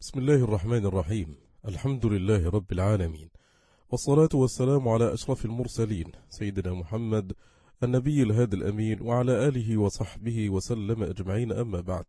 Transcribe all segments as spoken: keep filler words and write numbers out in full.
بسم الله الرحمن الرحيم. الحمد لله رب العالمين، والصلاة والسلام على أشرف المرسلين سيدنا محمد النبي الهادي الأمين وعلى آله وصحبه وسلم أجمعين، أما بعد.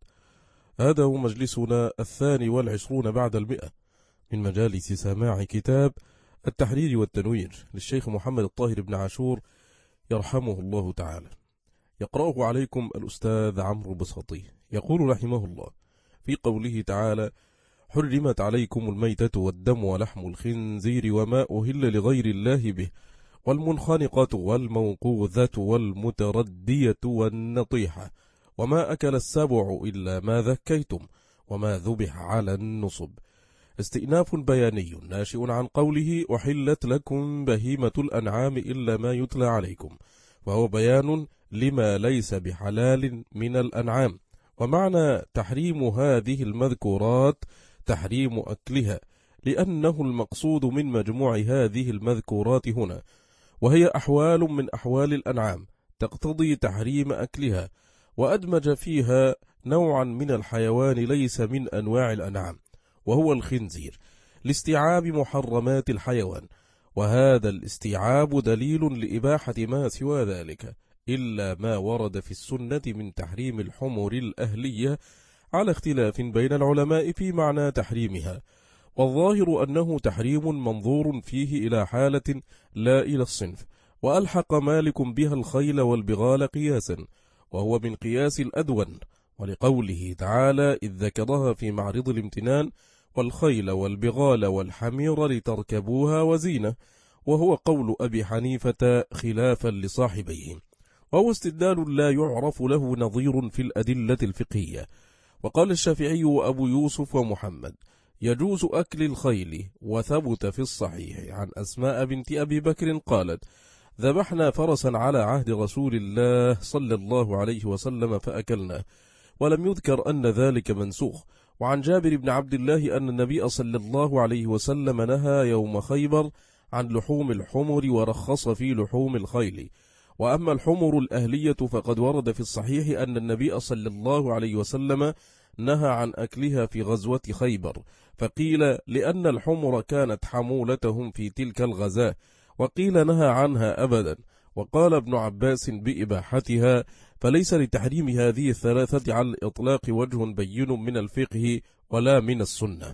هذا هو مجلسنا الثاني والعشرون بعد المئة من مجالس سماع كتاب التحرير والتنوير للشيخ محمد الطاهر بن عاشور يرحمه الله تعالى. يقرأه عليكم الأستاذ عمرو بساطي. يقول رحمه الله في قوله تعالى: حرمت عليكم الميتة والدم ولحم الخنزير وما أهل لغير الله به والمنخنقة والموقوذة والمتردية والنطيحة وما أكل السبع إلا ما ذكيتم وما ذبح على النصب. استئناف بياني ناشئ عن قوله: أحلت لكم بهيمة الأنعام إلا ما يتلى عليكم، وهو بيان لما ليس بحلال من الأنعام. ومعنى تحريم هذه المذكورات تحريم أكلها، لأنه المقصود من مجموع هذه المذكورات هنا، وهي أحوال من أحوال الأنعام تقتضي تحريم أكلها، وأدمج فيها نوعا من الحيوان ليس من أنواع الأنعام، وهو الخنزير، لاستيعاب محرمات الحيوان. وهذا الاستيعاب دليل لإباحة ما سوى ذلك، إلا ما ورد في السنة من تحريم الحمر الأهلية، على اختلاف بين العلماء في معنى تحريمها، والظاهر أنه تحريم منظور فيه إلى حالة لا إلى الصنف. وألحق مالك بها الخيل والبغال قياسا، وهو من قياس الأدون، ولقوله تعالى إذ ذكرها في معرض الامتنان: والخيل والبغال والحمير لتركبوها وزينة، وهو قول أبي حنيفة خلافا لصاحبيه، وهو استدلال لا يعرف له نظير في الأدلة الفقهية. وقال الشافعي وأبو يوسف ومحمد: يجوز أكل الخيل. وثبت في الصحيح عن أسماء بنت أبي بكر قالت: ذبحنا فرسا على عهد رسول الله صلى الله عليه وسلم فأكلناه، ولم يذكر أن ذلك منسوخ. وعن جابر بن عبد الله أن النبي صلى الله عليه وسلم نهى يوم خيبر عن لحوم الحمر ورخص في لحوم الخيل. وأما الحمر الأهلية فقد ورد في الصحيح أن النبي صلى الله عليه وسلم نهى عن أكلها في غزوة خيبر، فقيل لأن الحمر كانت حمولتهم في تلك الغزاة، وقيل نهى عنها أبدا. وقال ابن عباس بإباحتها، فليس لتحريم هذه الثلاثة على الإطلاق وجه بين من الفقه ولا من السنة.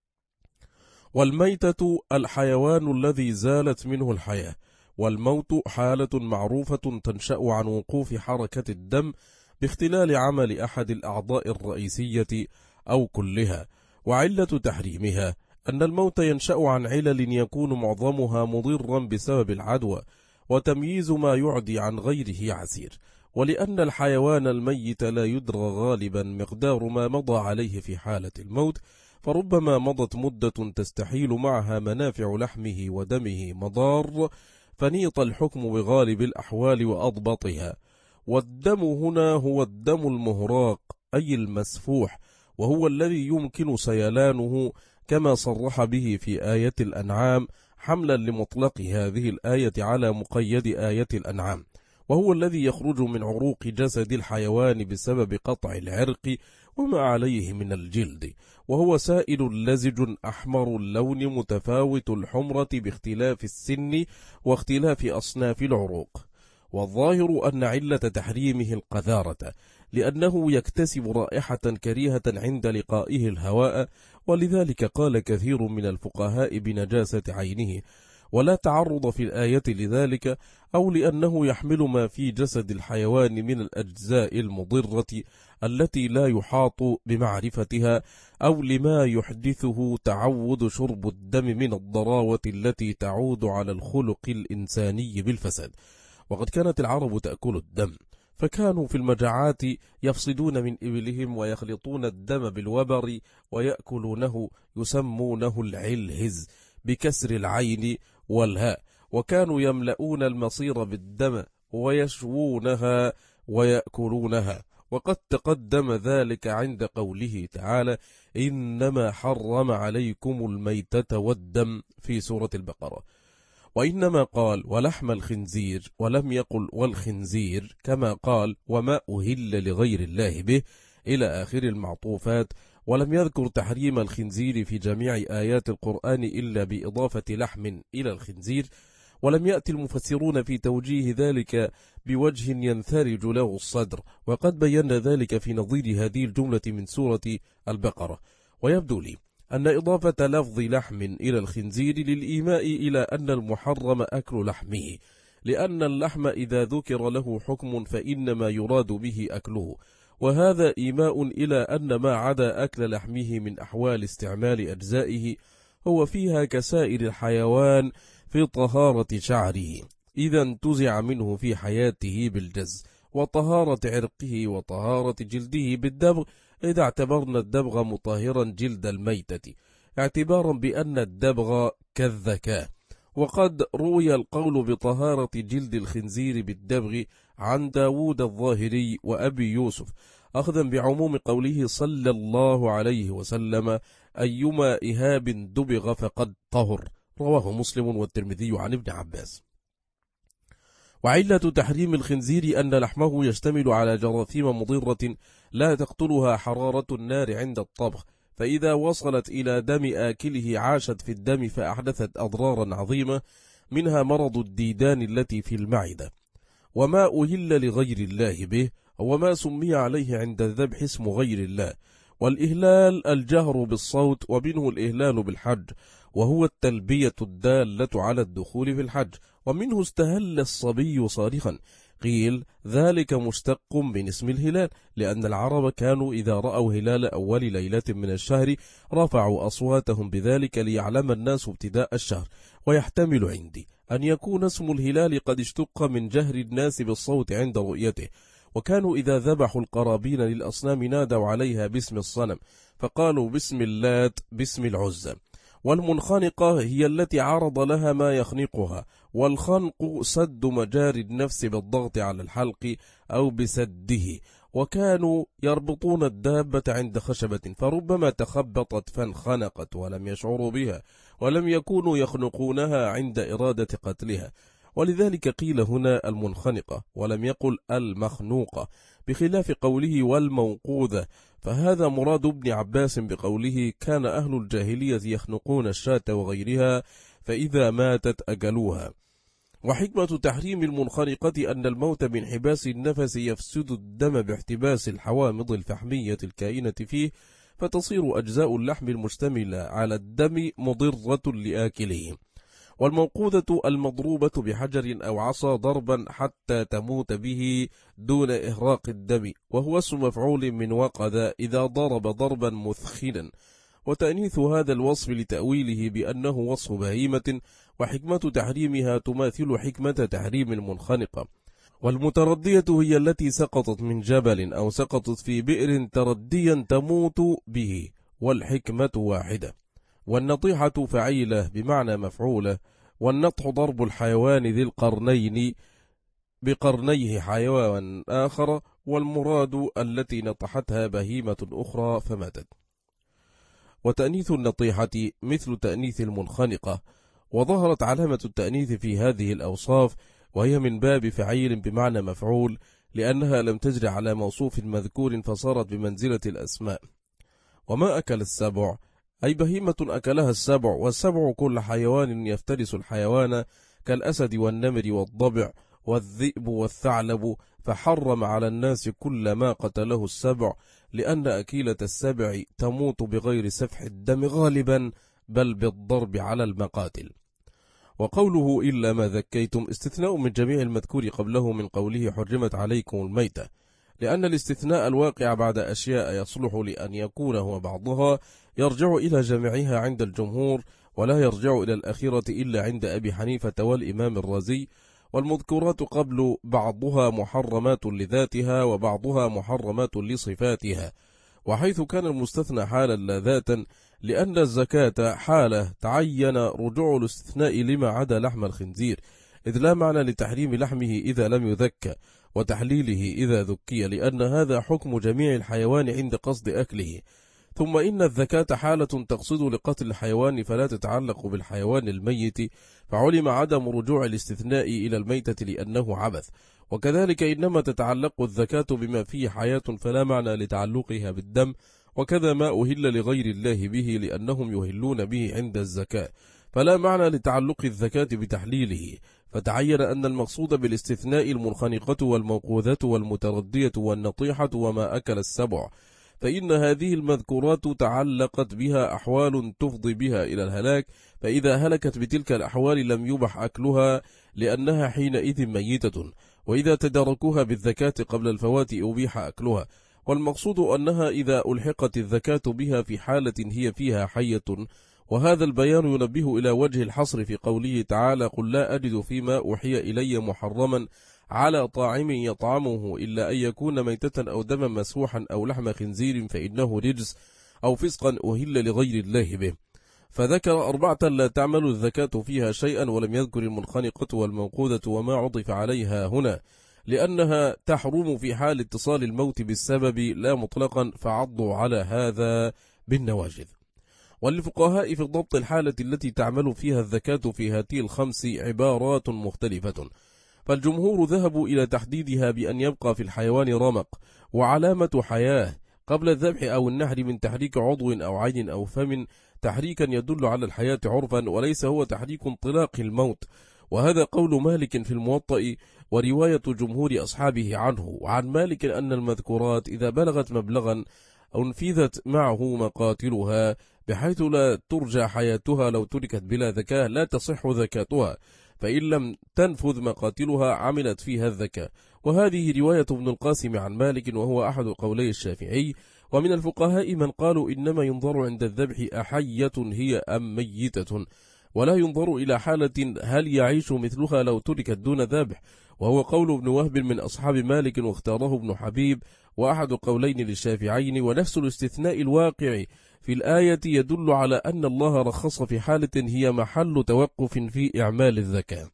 والميتة الحيوان الذي زالت منه الحياة، والموت حالة معروفة تنشأ عن وقوف حركة الدم باختلال عمل أحد الأعضاء الرئيسية أو كلها. وعلة تحريمها أن الموت ينشأ عن علل يكون معظمها مضرا بسبب العدوى، وتمييز ما يعدي عن غيره عسير. ولأن الحيوان الميت لا يدرى غالبا مقدار ما مضى عليه في حالة الموت، فربما مضت مدة تستحيل معها منافع لحمه ودمه مضار، فنيط الحكم بغالب الأحوال وأضبطها. والدم هنا هو الدم المهراق، أي المسفوح، وهو الذي يمكن سيلانه كما صرح به في آية الأنعام، حملا لمطلق هذه الآية على مقيد آية الأنعام، وهو الذي يخرج من عروق جسد الحيوان بسبب قطع العرق وما عليه من الجلد، وهو سائل لزج أحمر اللون متفاوت الحمرة باختلاف السن واختلاف أصناف العروق. والظاهر أن علة تحريمه القذارة، لأنه يكتسب رائحة كريهة عند لقائه الهواء، ولذلك قال كثير من الفقهاء بنجاسة عينه، ولا تعرض في الآية لذلك، أو لأنه يحمل ما في جسد الحيوان من الأجزاء المضرة التي لا يحاط بمعرفتها، أو لما يحدثه تعود شرب الدم من الضراوة التي تعود على الخلق الإنساني بالفساد. وقد كانت العرب تأكل الدم، فكانوا في المجاعات يفصدون من إبلهم ويخلطون الدم بالوبر ويأكلونه، يسمونه العلهز بكسر العين والهاء، وكانوا يملؤون المصير بالدم ويشوونها ويأكلونها. وقد تقدم ذلك عند قوله تعالى: إنما حرم عليكم الميتة والدم في سورة البقرة. وإنما قال ولحم الخنزير، ولم يقل والخنزير، كما قال وما أهل لغير الله به إلى آخر المعطوفات. ولم يذكر تحريم الخنزير في جميع آيات القرآن إلا بإضافة لحم إلى الخنزير، ولم يأتي المفسرون في توجيه ذلك بوجه ينثرج له الصدر، وقد بينا ذلك في نظير هذه الجملة من سورة البقرة. ويبدو لي أن إضافة لفظ لحم إلى الخنزير للإيماء إلى أن المحرم أكل لحمه، لأن اللحم إذا ذكر له حكم فإنما يراد به أكله، وهذا إيماء إلى أن ما عدا أكل لحمه من أحوال استعمال أجزائه هو فيها كسائر الحيوان في طهارة شعره إذا انتزع منه في حياته بالجز، وطهارة عرقه وطهارة جلده بالدبغ إذا اعتبرنا الدبغ مطهرا جلد الميتة، اعتبارا بأن الدبغ كالذكاء. وقد روي القول بطهارة جلد الخنزير بالدبغ عن داود الظاهري وأبي يوسف، أخذا بعموم قوله صلى الله عليه وسلم أيما إهاب دبغ فقد طهر، رواه مسلم والترمذي عن ابن عباس. وعلة تحريم الخنزير أن لحمه يشتمل على جراثيم مضرة لا تقتلها حرارة النار عند الطبخ، فإذا وصلت إلى دم آكله عاشت في الدم فأحدثت أضرارا عظيمة، منها مرض الديدان التي في المعدة. وما أهل لغير الله به وما سمي عليه عند الذبح اسم غير الله. والإهلال الجهر بالصوت، ومنه الإهلال بالحج وهو التلبية الدالة على الدخول في الحج، ومنه استهل الصبي صارخا، قيل ذلك مشتق من اسم الهلال، لأن العرب كانوا إذا رأوا هلال أول ليلة من الشهر رفعوا أصواتهم بذلك ليعلم الناس ابتداء الشهر. ويحتمل عندي أن يكون اسم الهلال قد اشتق من جهر الناس بالصوت عند رؤيته، وكانوا إذا ذبحوا القرابين للأصنام نادوا عليها باسم الصنم، فقالوا باسم اللات باسم العزى. والمنخنقة هي التي عرض لها ما يخنقها، والخنق سد مجاري النفس بالضغط على الحلق أو بسده، وكانوا يربطون الدابة عند خشبة فربما تخبطت فانخنقت ولم يشعروا بها، ولم يكونوا يخنقونها عند إرادة قتلها، ولذلك قيل هنا المنخنقة ولم يقل المخنوقة، بخلاف قوله والموقوذة، فهذا مراد ابن عباس بقوله كان أهل الجاهلية يخنقون الشاة وغيرها فإذا ماتت أكلوها. وحكمة تحريم المنخنقة أن الموت بانحباس النفس يفسد الدم باحتباس الحوامض الفحمية الكائنة فيه، فتصير أجزاء اللحم المشتملة على الدم مضرة لآكله. والموقوذة المضروبة بحجر أو عصا ضربا حتى تموت به دون إهراق الدم، وهو اسم مفعول من وقذ إذا ضرب ضربا مثخنا، وتأنيث هذا الوصف لتأويله بأنه وصف بهيمة، وحكمة تحريمها تماثل حكمة تحريم المنخنقة. والمتردية هي التي سقطت من جبل أو سقطت في بئر ترديا تموت به، والحكمة واحدة. والنطيحة فعيلة بمعنى مفعولة. والنطح ضرب الحيوان ذي القرنين بقرنيه حيوان آخر، والمراد التي نطحتها بهيمة أخرى فماتت. وتأنيث النطيحة مثل تأنيث المنخنقة، وظهرت علامة التأنيث في هذه الأوصاف، وهي من باب فعيل بمعنى مفعول، لأنها لم تجر على موصوف مذكور فصارت بمنزلة الأسماء. وما أكل السبع أي بهيمة أكلها السبع، والسبع كل حيوان يفترس الحيوان كالأسد والنمر والضبع والذئب والثعلب، فحرم على الناس كل ما قتله السبع، لأن أكيلة السبع تموت بغير سفح الدم غالبا، بل بالضرب على المقاتل. وقوله إلا ما ذكيتم استثناء من جميع المذكور قبله من قوله حرمت عليكم الميتة، لأن الاستثناء الواقع بعد أشياء يصلح لأن يكون هو بعضها يرجع إلى جميعها عند الجمهور، ولا يرجع إلى الأخيرة إلا عند أبي حنيفة والإمام الرازي. والمذكورات قبل بعضها محرمات لذاتها وبعضها محرمات لصفاتها، وحيث كان المستثنى حالا لا ذاتا، لأن الزكاة حالة تعين رجوع الاستثناء لما عدا لحم الخنزير، إذ لا معنى لتحريم لحمه إذا لم يذكى، وتحليله إذا ذكي، لأن هذا حكم جميع الحيوان عند قصد أكله. ثم إن الذكاة حالة تقصد لقتل الحيوان فلا تتعلق بالحيوان الميت، فعلم عدم رجوع الاستثناء إلى الميتة لأنه عبث. وكذلك إنما تتعلق الذكاة بما فيه حياة فلا معنى لتعلقها بالدم، وكذا ما أهل لغير الله به لأنهم يهلون به عند الزكاة، فلا معنى لتعلق الزكاة بتحليله، فتعين أن المقصود بالاستثناء المنخنقة والموقوذة والمتردية والنطيحة وما أكل السبع، فإن هذه المذكورات تعلقت بها أحوال تفضي بها إلى الهلاك، فإذا هلكت بتلك الأحوال لم يبح أكلها لأنها حينئذ ميتة، وإذا تداركوها بالزكاة قبل الفوات أبيح أكلها. والمقصود أنها إذا ألحقت الزكاة بها في حالة هي فيها حية، وهذا البيان ينبه إلى وجه الحصر في قوله تعالى: قل لا أجد فيما أوحي إلي محرما على طاعم يطعمه إلا أن يكون ميتة أو دما مسفوحا أو لحم خنزير فإنه رجس أو فسقا أهل لغير الله به. فذكر أربعة لا تعمل الزكاة فيها شيئا، ولم يذكر المنخنقة والموقوذة وما عطف عليها هنا، لأنها تحرم في حال اتصال الموت بالسبب لا مطلقا، فعضوا على هذا بالنواجذ. وللفقهاء في ضبط الحالة التي تعمل فيها الزكاة في هذه الخمس عبارات مختلفة، فالجمهور ذهبوا إلى تحديدها بأن يبقى في الحيوان رمق وعلامة حياة قبل الذبح أو النحر من تحريك عضو أو عين أو فم تحريكا يدل على الحياة عرفا، وليس هو تحريك انطلاق الموت، وهذا قول مالك في الموطأ ورواية جمهور أصحابه عنه. وعن مالك أن المذكورات إذا بلغت مبلغا أنفذت معه مقاتلها بحيث لا ترجى حياتها لو تركت بلا زكاة لا تصح زكاتها، فإن لم تنفذ مقاتلها عملت فيها الزكاة. وهذه رواية ابن القاسم عن مالك، وهو أحد قولي الشافعي. ومن الفقهاء من قالوا إنما ينظر عند الذبح أحية هي أم ميتة، ولا ينظر إلى حالة هل يعيش مثلها لو تركت دون ذبح، وهو قول ابن وهب من أصحاب مالك واختاره ابن حبيب وأحد قولين للشافعين. ونفس الاستثناء الواقع في الآية يدل على أن الله رخص في حالة هي محل توقف في إعمال الزكاة.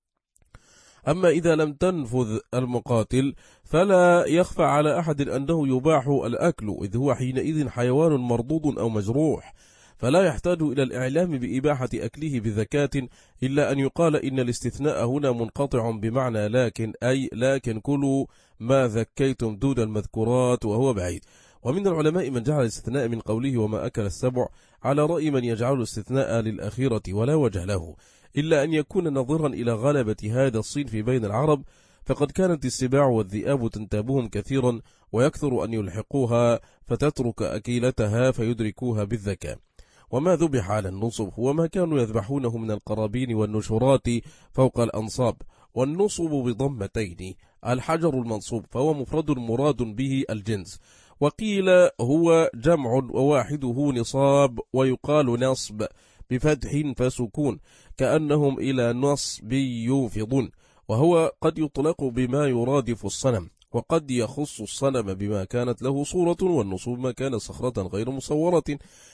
أما إذا لم تنفذ المقاتل فلا يخفى على أحد أنه يباح الأكل، إذ هو حينئذ حيوان مرضوض أو مجروح، فلا يحتاج إلى الإعلام بإباحة أكله بزكاة، إلا أن يقال إن الاستثناء هنا منقطع بمعنى لكن، أي لكن كلوا ما ذكيتم دون المذكورات، وهو بعيد. ومن العلماء من جعل الاستثناء من قوله وما أكل السبع على رأي من يجعل الاستثناء للأخيرة ولا وجه له، إلا أن يكون نظرا إلى غلبة هذا الصنف بين العرب، فقد كانت السباع والذئاب تنتابهم كثيرا ويكثر أن يلحقوها فتترك أكيلتها فيدركوها بالذكاء. وما ذبح على النصب هو ما كانوا يذبحونه من القرابين والنشرات فوق الأنصاب، والنصب بضمتين الحجر المنصوب، فهو مفرد مراد به الجنس، وقيل هو جمع وواحده نصاب، ويقال نصب بفتح فسكون كأنهم إلى نصب يوفضون، وهو قد يطلق بما يرادف الصنم، وقد يخص الصنم بما كانت له صورة، والنصوب ما كان صخرة غير مصورة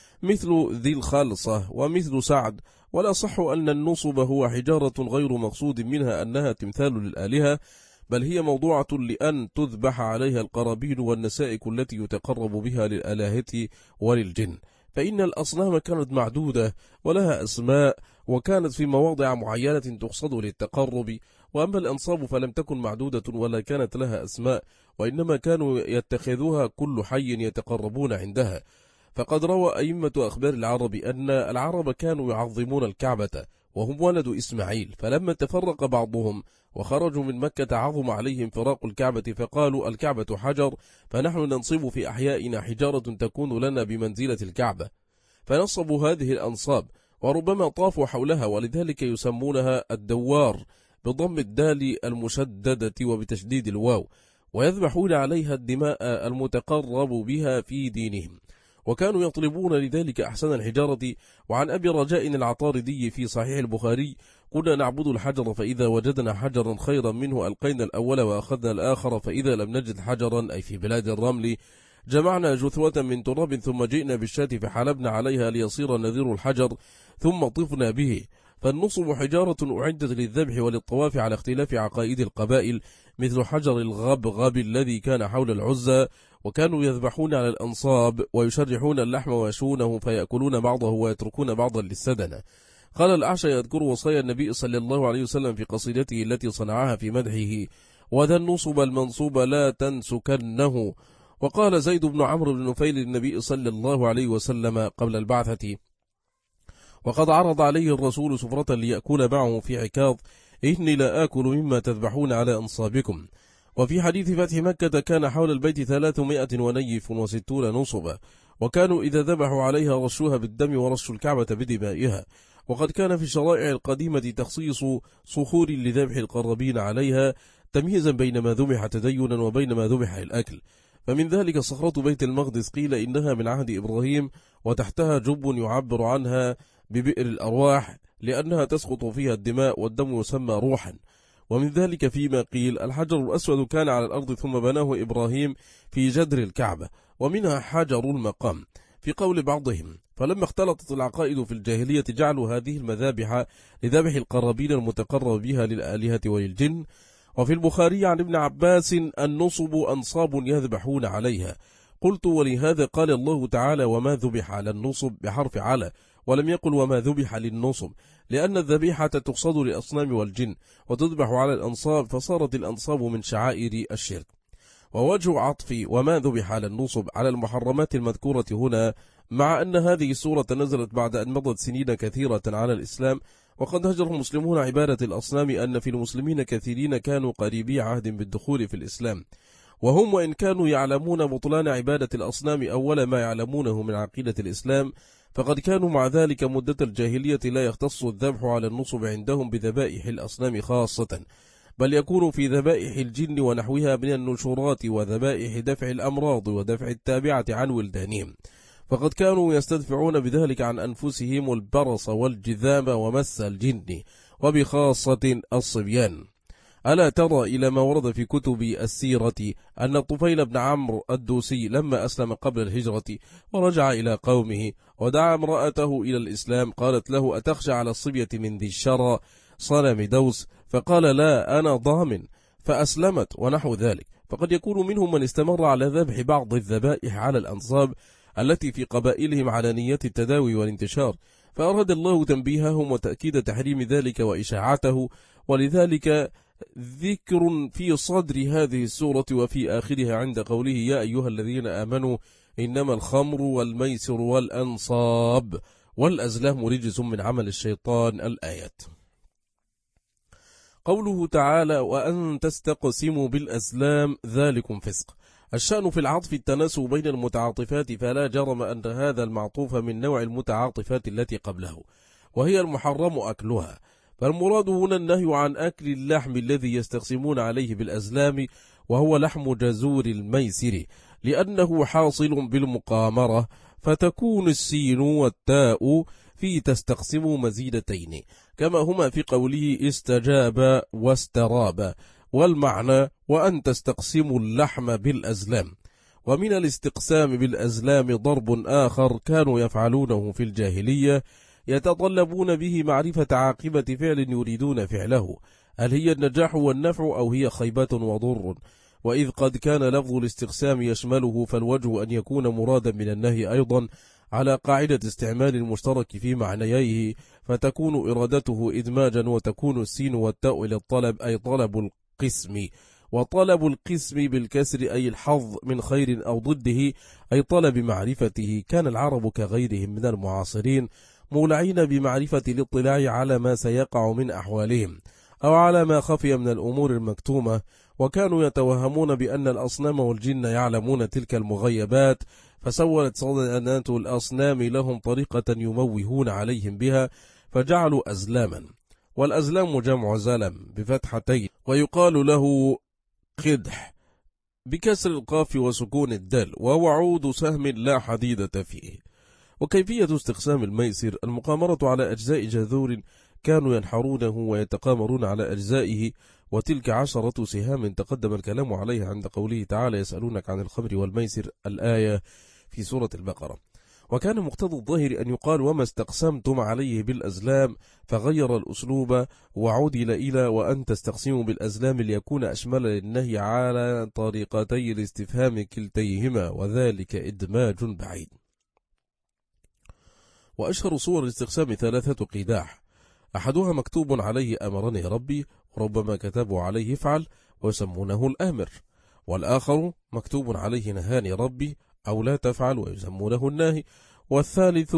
مثل ذي الخالصة ومثل سعد. ولا صح أن النصب هو حجارة غير مقصود منها أنها تمثال للآلهة، بل هي موضوعة لأن تذبح عليها القرابين والنسائك التي يتقرب بها للآلهة وللجن، فإن الأصنام كانت معدودة ولها أسماء، وكانت في مواضع معينة تقصد للتقرب. وأما الأنصاب فلم تكن معدودة ولا كانت لها أسماء، وإنما كانوا يتخذوها كل حي يتقربون عندها. فقد روى أئمة أخبار العرب أن العرب كانوا يعظمون الكعبة وهم ولد إسماعيل، فلما تفرق بعضهم وخرجوا من مكة عظم عليهم فراق الكعبة، فقالوا الكعبة حجر، فنحن ننصب في أحيائنا حجارة تكون لنا بمنزلة الكعبة، فنصبوا هذه الأنصاب، وربما طافوا حولها، ولذلك يسمونها الدوار بضم الدال المشددة وبتشديد الواو، ويذبحون عليها الدماء المتقرب بها في دينهم، وكانوا يطلبون لذلك أحسن الحجارة. وعن أبي رجاء العطاردي في صحيح البخاري: كنا نعبد الحجر، فإذا وجدنا حجرا خيرا منه ألقينا الأول وأخذنا الآخر، فإذا لم نجد حجرا أي في بلاد الرمل جمعنا جثوة من تراب ثم جئنا بالشاة فحلبنا عليها ليصير نذير الحجر ثم طفنا به. فالنصب حجارة أعدت للذبح وللطواف على اختلاف عقائد القبائل، مثل حجر الغبغب الذي كان حول العزة، وكانوا يذبحون على الأنصاب ويشرحون اللحم ويشونه فيأكلون بعضه ويتركون بعضا للسدنة. قال الأعشى يذكر وصايا النبي صلى الله عليه وسلم في قصيدته التي صنعها في مدحه: وذا النصب المنصوب لا تنسكنه وقال زيد بن عمرو بن نفيل للنبي صلى الله عليه وسلم قبل البعثة وقد عرض عليه الرسول سفرة ليأكل معه في عكاظ: إني لا آكل مما تذبحون على أنصابكم. وفي حديث فتح مكة كان حول البيت ثلاثمائة ونيف وستون نصبا، وكانوا إذا ذبحوا عليها رشوها بالدم ورشوا الكعبة بدمائها. وقد كان في الشرائع القديمة تخصيص صخور لذبح القربين عليها تمييزا بين ما ذبح تدينا وبين ما ذبح الأكل. فمن ذلك صخرة بيت المقدس قيل إنها من عهد إبراهيم، وتحتها جب يعبر عنها ببئر الأرواح لأنها تسقط فيها الدماء والدم يسمى روحا. ومن ذلك فيما قيل الحجر الأسود كان على الأرض ثم بناه إبراهيم في جدر الكعبة، ومنها حجر المقام في قول بعضهم. فلما اختلطت العقائد في الجاهلية جعلوا هذه المذابح لذبح القرابين المتقرب بها للآلهة وللجن. وفي البخاري عن ابن عباس: النصب أنصاب يذبحون عليها. قلت: ولهذا قال الله تعالى: وما ذبح على النصب بحرف على، ولم يقل وما ذبح للنصب، لأن الذبيحة تقصد للأصنام والجن وتذبح على الأنصاب، فصارت الأنصاب من شعائر الشرك. ووجه عطف وما ذبح على النصب على المحرمات المذكورة هنا، مع أن هذه السورة نزلت بعد أن مضت سنين كثيرة على الإسلام، وقد هجر المسلمون عبادة الأصنام، أن في المسلمين كثيرين كانوا قريبي عهد بالدخول في الإسلام، وهم وإن كانوا يعلمون بطلان عبادة الأصنام أول ما يعلمونه من عقيدة الإسلام، فقد كانوا مع ذلك مدة الجاهلية لا يختص الذبح على النصب عندهم بذبائح الأصنام خاصة، بل يكون في ذبائح الجن ونحوها من النشورات وذبائح دفع الأمراض ودفع التابعة عن ولدانهم، فقد كانوا يستدفعون بذلك عن أنفسهم البرص والجذام ومس الجن، وبخاصة الصبيان. ألا ترى إلى ما ورد في كتب السيرة أن الطفيل بن عمرو الدوسي لما أسلم قبل الهجرة ورجع إلى قومه ودعا امرأته إلى الإسلام، قالت له: أتخشى على الصبية من ذي الشرى صنم دوس؟ فقال: لا، أنا ضامن، فأسلمت ونحو ذلك. فقد يكون منهم من استمر على ذبح بعض الذبائح على الأنصاب التي في قبائلهم على نية التداوي والانتشار، فأراد الله تنبيههم وتأكيد تحريم ذلك وإشاعته، ولذلك ذكر في صدر هذه السورة وفي آخرها عند قوله: يا أيها الذين آمنوا إنما الخمر والميسر والأنصاب والأزلام رجس من عمل الشيطان. الآيات. قوله تعالى: وأن تستقسموا بالأزلام ذلكم فسق. الشأن في العطف التناسب بين المتعاطفات، فلا جرم أن هذا المعطوف من نوع المتعاطفات التي قبله، وهي المحرم أكلها. فالمراد هنا النهي عن أكل اللحم الذي يستقسمون عليه بالأزلام، وهو لحم جزور الميسر، لأنه حاصل بالمقامرة، فتكون السين والتاء في تستقسم مزيدتين، كما هما في قوله استجاب واستراب، والمعنى وأن تستقسموا اللحم بالأزلام. ومن الاستقسام بالأزلام ضرب آخر كانوا يفعلونه في الجاهلية، يتطلبون به معرفة عاقبة فعل يريدون فعله، هل هي النجاح والنفع أو هي خيبة وضر. وإذ قد كان لفظ الاستقسام يشمله، فالوجه أن يكون مرادا من النهي أيضا على قاعدة استعمال المشترك في معنييه، فتكون إرادته إدماجا، وتكون السين والتاء للطلب أي طلب القسم، وطلب القسم بالكسر أي الحظ من خير أو ضده أي طلب معرفته. كان العرب كغيرهم من المعاصرين مولعين بمعرفة الاطلاع على ما سيقع من أحوالهم أو على ما خفي من الأمور المكتومة، وكانوا يتوهمون بأن الأصنام والجن يعلمون تلك المغيبات، فسولت صنانات الأصنام لهم طريقة يموهون عليهم بها، فجعلوا أزلاما. والأزلام جمع زلم بفتحتين، ويقال له قدح بكسر القاف وسكون الدال، وهو عود سهم لا حديدة فيه. وكيفية استقسام الميسر المقامرة على أجزاء جذور كانوا ينحرونه ويتقامرون على أجزائه، وتلك عشرة سهام تقدم الكلام عليها عند قوله تعالى: يسألونك عن الخمر والميسر، الآية في سورة البقرة. وكان مقتضى الظاهر أن يقال وما استقسمتم عليه بالأزلام، فغير الأسلوب وعدل إلى وأن تستقسموا بالأزلام ليكون أشمل للنهي على طريقتي الاستفهام كلتيهما، وذلك إدماج بعيد. وأشهر صور الاستقسام ثلاثة قداح، أحدها مكتوب عليه أمرني ربي، وربما كتبوا عليه فعل ويسمونه الآمر، والآخر مكتوب عليه نهاني ربي أو لا تفعل ويسمونه الناهي. والثالث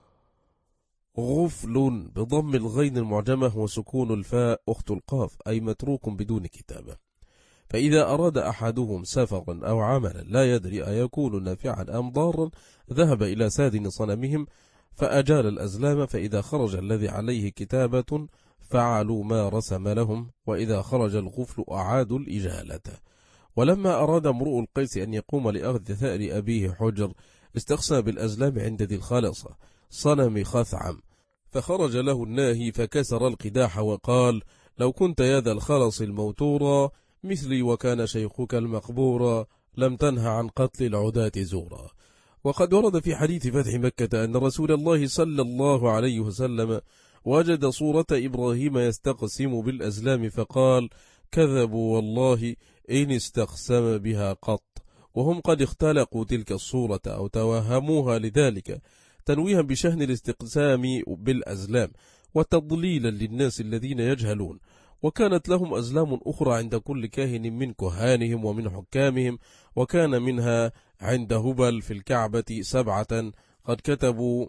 غفل بضم الغين المعجمة وسكون الفاء أخت القاف، أي متروك بدون كتابة. فإذا أراد أحدهم سفرا أو عملا لا يدري أيكون نافعا أم ضارا ذهب إلى سادن صنمهم فأجال الأزلام، فإذا خرج الذي عليه كتابة فعلوا ما رسم لهم، وإذا خرج الغفل أعادوا الإجالة. ولما أراد امرؤ القيس أن يقوم لأخذ ثأر أبيه حجر استقسى بالأزلام عند ذي الخالصة صنم خثعم، فخرج له الناهي فكسر القداح وقال: لو كنت يا ذا الخلص الموتورا مثلي وكان شيخك المقبورا لم تنه عن قتل العداة زورا. وقد ورد في حديث فتح مكة أن رسول الله صلى الله عليه وسلم وجد صورة إبراهيم يستقسم بالأزلام فقال: كذبوا والله إن استقسم بها قط، وهم قد اختلقوا تلك الصورة أو توهموها لذلك تنويها بشأن الاستقسام بالأزلام وتضليلا للناس الذين يجهلون. وكانت لهم أزلام أخرى عند كل كاهن من كهانهم ومن حكامهم، وكان منها عند هبل في الكعبة سبعة قد كتبوا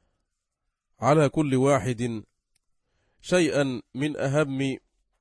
على كل واحد شيئا من أهم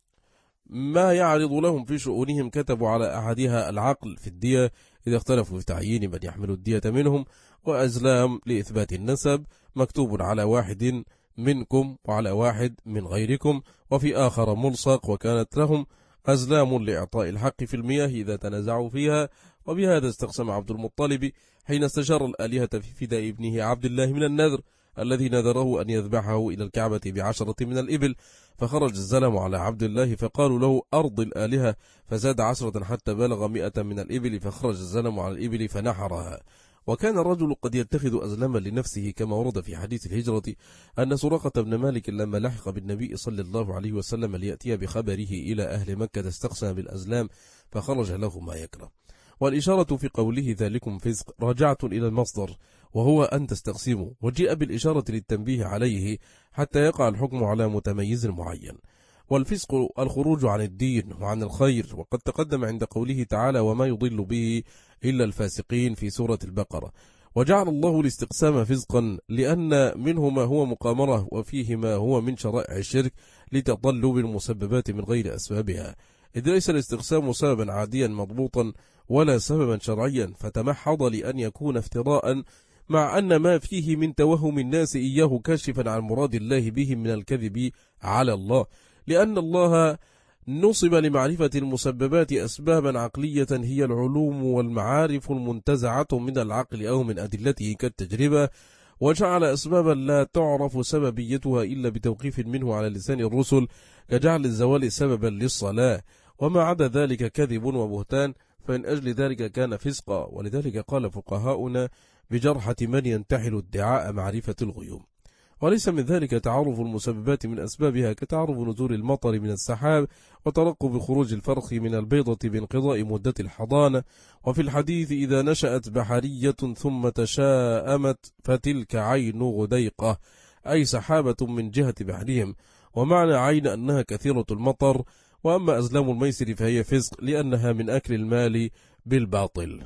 ما يعرض لهم في شؤونهم، كتبوا على أحدها العقل في الدية إذا اختلفوا في تعيين من يحمل الدية منهم، وأزلام لإثبات النسب مكتوب على واحد منكم وعلى واحد من غيركم، وفي آخر ملصق. وكانت لهم أزلام لإعطاء الحق في المياه إذا تنازعوا فيها. وبهذا استقسم عبد المطلب حين استشار الآلهة في فداء ابنه عبد الله من النذر الذي نذره أن يذبحه إلى الكعبة بعشرة من الإبل، فخرج الزلم على عبد الله فقالوا له: أرض الآلهة، فزاد عشرة حتى بلغ مئة من الإبل، فخرج الزلم على الإبل فنحرها. وكان الرجل قد يتخذ أزلما لنفسه كما ورد في حديث الهجرة أن سراقة بن مالك لما لحق بالنبي صلى الله عليه وسلم ليأتي بخبره إلى أهل مكة استقسم بالأزلام فخرج له ما يكره. والإشارة في قوله ذلكم فسق راجعة إلى المصدر وهو أن تستقسموا، وجيء بالإشارة للتنبيه عليه حتى يقع الحكم على متميز معين. والفسق الخروج عن الدين وعن الخير، وقد تقدم عند قوله تعالى: وما يضل به إلا الفاسقين في سورة البقرة. وجعل الله الاستقسام فسقا لأن منه ما هو مقامرة وفيه ما هو من شرائع الشرك لتطلب المسببات من غير أسبابها، إذ ليس الاستقسام سببا عاديا مضبوطا ولا سببا شرعيا، فتمحض لأن يكون افتراء، مع أن ما فيه من توهم الناس إياه كاشفا عن مراد الله بهم من الكذب على الله، لأن الله نصب لمعرفة المسببات أسبابا عقلية هي العلوم والمعارف المنتزعة من العقل أو من أدلته كالتجربة، وجعل أسبابا لا تعرف سببيتها إلا بتوقيف منه على لسان الرسل كجعل الزوال سببا للصلاة، وما عدا ذلك كذب وبهتان، فإن أجل ذلك كان فسقا. ولذلك قال فقهاؤنا بجرحة من ينتحل ادعاء معرفة الغيوم. وليس من ذلك تعارف المسببات من أسبابها كتعارف نزول المطر من السحاب وترقب خروج الفرخ من البيضة بانقضاء مدة الحضانة. وفي الحديث: إذا نشأت بحرية ثم تشاءمت فتلك عين غديقة، أي سحابة من جهة بحرهم، ومعنى عين أنها كثيرة المطر. وأما أزلام الميسر فهي فسق لأنها من أكل المال بالباطل.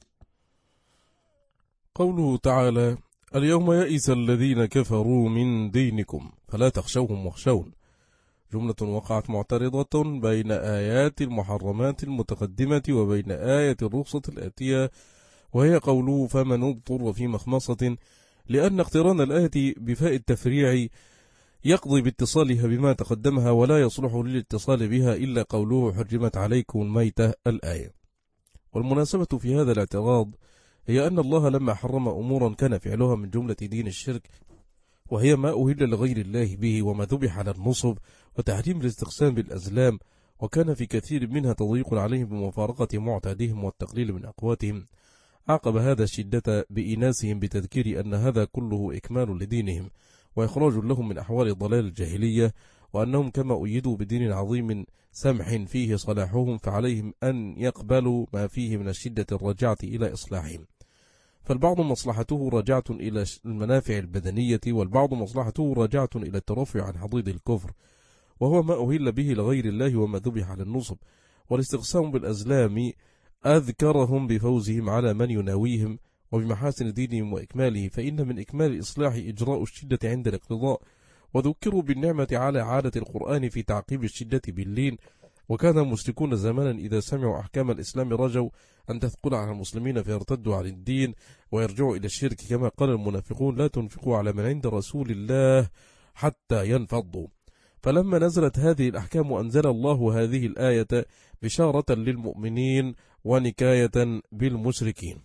قوله تعالى: اليوم يئس الذين كفروا من دينكم فلا تخشوهم واخشون، جملة وقعت معترضة بين آيات المحرمات المتقدمة وبين آية الرخصة الآتية، وهي قوله: فمن اضطر في مخمصة، لأن اقتران الآية بفاء التفريع يقضي باتصالها بما تقدمها، ولا يصلح للاتصال بها إلا قوله: حرمت عليكم الميتة الآية. والمناسبة في هذا الاعتراض هي أن الله لما حرم أمورا كان فعلها من جملة دين الشرك، وهي ما أهل لغير الله به وما ذبح على النصب وتحريم الاستقسام بالأزلام، وكان في كثير منها تضييق عليهم بمفارقة معتادهم والتقليل من أقواتهم، عقب هذا الشدة بإناسهم بتذكير أن هذا كله إكمال لدينهم وإخراج لهم من أحوال ضلال الجاهلية، وأنهم كما أيدوا بدين عظيم سمح فيه صلاحهم فعليهم أن يقبلوا ما فيه من الشدة الراجعة إلى إصلاحهم. فالبعض مصلحته راجعة إلى المنافع البدنية، والبعض مصلحته راجعة إلى الترفع عن حضيض الكفر، وهو ما أهل به لغير الله وما ذبح على النصب. والاستقسام بالأزلام أذكرهم بفوزهم على من يناويهم وبمحاسن دينهم وإكماله، فإن من إكمال الإصلاح إجراء الشدة عند الاقتضاء، وذكروا بالنعمة على عادة القرآن في تعقيب الشدة باللين. وكان المشركون زمانا إذا سمعوا أحكام الإسلام رجوا أن تثقل على المسلمين فيرتدوا عن الدين ويرجعوا إلى الشرك، كما قال المنافقون: لا تنفقوا على من عند رسول الله حتى ينفضوا. فلما نزلت هذه الأحكام أنزل الله هذه الآية بشارة للمؤمنين ونكاية بالمشركين.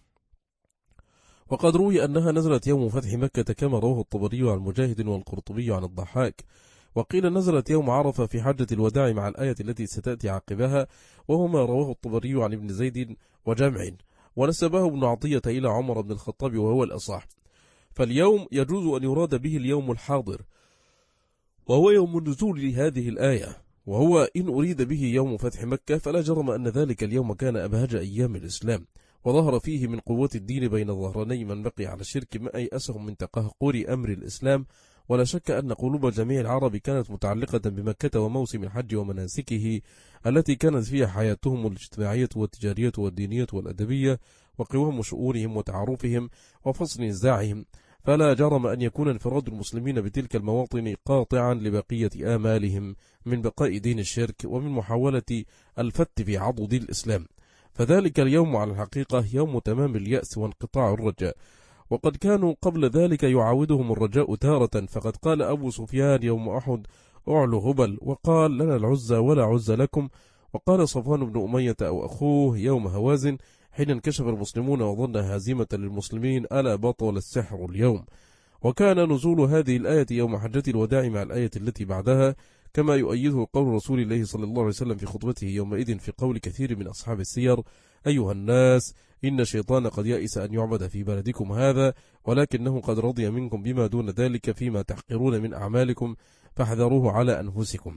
وقد روي أنها نزلت يوم فتح مكة كما رواه الطبري عن مجاهد والقرطبي عن الضحاك، وقيل نزلت يوم عرفة في حجة الوداع مع الآية التي ستأتي عقبها، وهو ما رواه الطبري عن ابن زيد وجمع، ونسبه ابن عطية إلى عمر بن الخطاب وهو الأصح. فاليوم يجوز أن يراد به اليوم الحاضر، وهو يوم نزول لهذه الآية، وهو إن أريد به يوم فتح مكة فلا جرم أن ذلك اليوم كان أبهج أيام الإسلام، وظهر فيه من قوة الدين بين ظهراني من بقي على الشرك ما أيأسهم من تقهقر أمر الإسلام. ولا شك أن قلوب جميع العرب كانت متعلقة بمكة وموسم الحج ومناسكه التي كانت فيها حياتهم الاجتماعية والتجارية والدينية والأدبية وقوام شؤونهم وتعارفهم وفصل نزاعهم، فلا جرم أن يكون انفراد المسلمين بتلك المواطن قاطعا لبقية آمالهم من بقاء دين الشرك ومن محاولة الفت في عضد الإسلام. فذلك اليوم على الحقيقة يوم تمام اليأس وانقطاع الرجاء، وقد كانوا قبل ذلك يعاودهم الرجاء تارة، فقد قال أبو سفيان يوم أحد: أعلو هبل، وقال: لنا العزى ولا عزى لكم. وقال صفوان بن أمية أو أخوه يوم هوازن حين انكشف المسلمون وظن هزيمة للمسلمين: ألا بطل السحر اليوم. وكان نزول هذه الآية يوم حجة الوداع مع الآية التي بعدها، كما يؤيده قول رسول الله صلى الله عليه وسلم في خطبته يومئذ في قول كثير من أصحاب السير: أيها الناس، إن الشيطان قد يأس أن يعبد في بلدكم هذا، ولكنه قد رضي منكم بما دون ذلك فيما تحقرون من أعمالكم، فاحذروه على أنفسكم.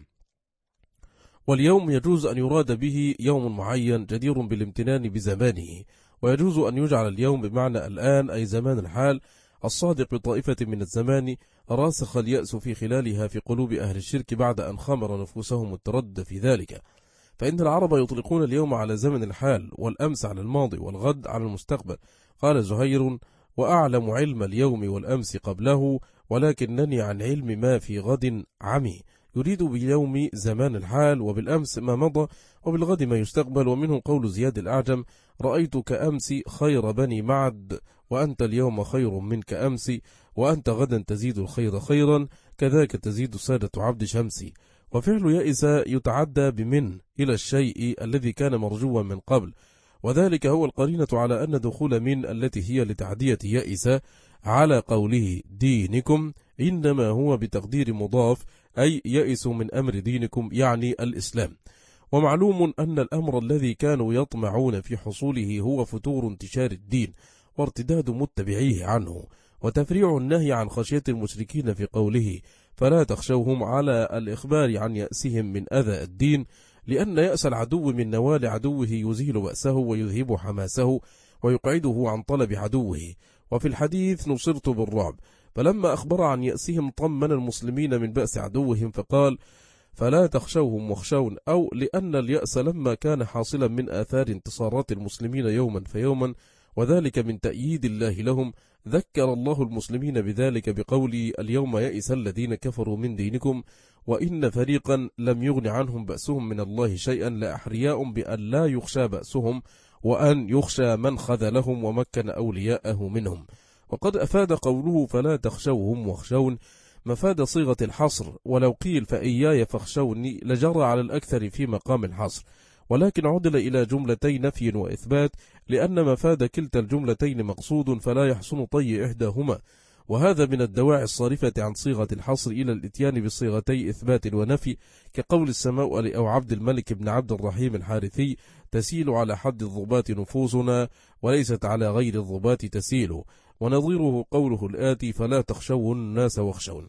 واليوم يجوز أن يراد به يوم معين جدير بالامتنان بزمانه، ويجوز أن يجعل اليوم بمعنى الآن أي زمان الحال الصادق بطائفة من الزمان راسخ اليأس في خلالها في قلوب أهل الشرك بعد أن خمر نفوسهم التردد في ذلك. فإن العرب يطلقون اليوم على زمن الحال، والأمس على الماضي، والغد على المستقبل. قال زهير: وأعلم علم اليوم والأمس قبله، ولكنني عن علم ما في غد عمي. يريد باليوم زمان الحال، وبالأمس ما مضى، وبالغد ما يستقبل. ومنه قول زياد الأعجم: رأيت كأمس خير بني معد، وأنت اليوم خير منك أمس، وأنت غدا تزيد الخير خيرا، كذاك تزيد سادة عبد شمسي. وفعل يئس يتعدى بمن إلى الشيء الذي كان مرجوا من قبل، وذلك هو القرينة على أن دخول من التي هي لتعدية يئس على قوله دينكم إنما هو بتقدير مضاف، أي يئس من أمر دينكم يعني الإسلام. ومعلوم أن الأمر الذي كانوا يطمعون في حصوله هو فتور انتشار الدين وارتداد متبعيه عنه، وتفريع النهي عن خشية المشركين في قوله فلا تخشوهم على الإخبار عن يأسهم من أذى الدين، لأن يأس العدو من نوال عدوه يزيل بأسه ويذهب حماسه ويقعده عن طلب عدوه. وفي الحديث نصرت بالرعب، فلما أخبر عن يأسهم طمن المسلمين من بأس عدوهم فقال فلا تخشوهم واخشون، أو لأن اليأس لما كان حاصلا من آثار انتصارات المسلمين يوما فيوما وذلك من تأييد الله لهم، ذكر الله المسلمين بذلك بقول اليوم يئس الذين كفروا من دينكم وإن فريقا لم يغن عنهم بأسهم من الله شيئا لأحرياء بأن لا يخشى بأسهم وأن يخشى من خذلهم ومكن أولياءه منهم. وقد أفاد قوله فلا تخشوهم واخشون مفاد صيغة الحصر، ولو قيل فإياي فاخشوني لجرى على الأكثر في مقام الحصر، ولكن عدل إلى جملتين نفي وإثبات لأن مفاد كلتا الجملتين مقصود فلا يحسن طي إحداهما، وهذا من الدواعي الصارفة عن صيغة الحصر إلى الاتيان بصيغتي إثبات ونفي، كقول السماء أو عبد الملك بن عبد الرحيم الحارثي تسيل على حد الضباط نفوسنا وليست على غير الضباط تسيل، ونظيره قوله الآتي فلا تخشوا الناس واخشون.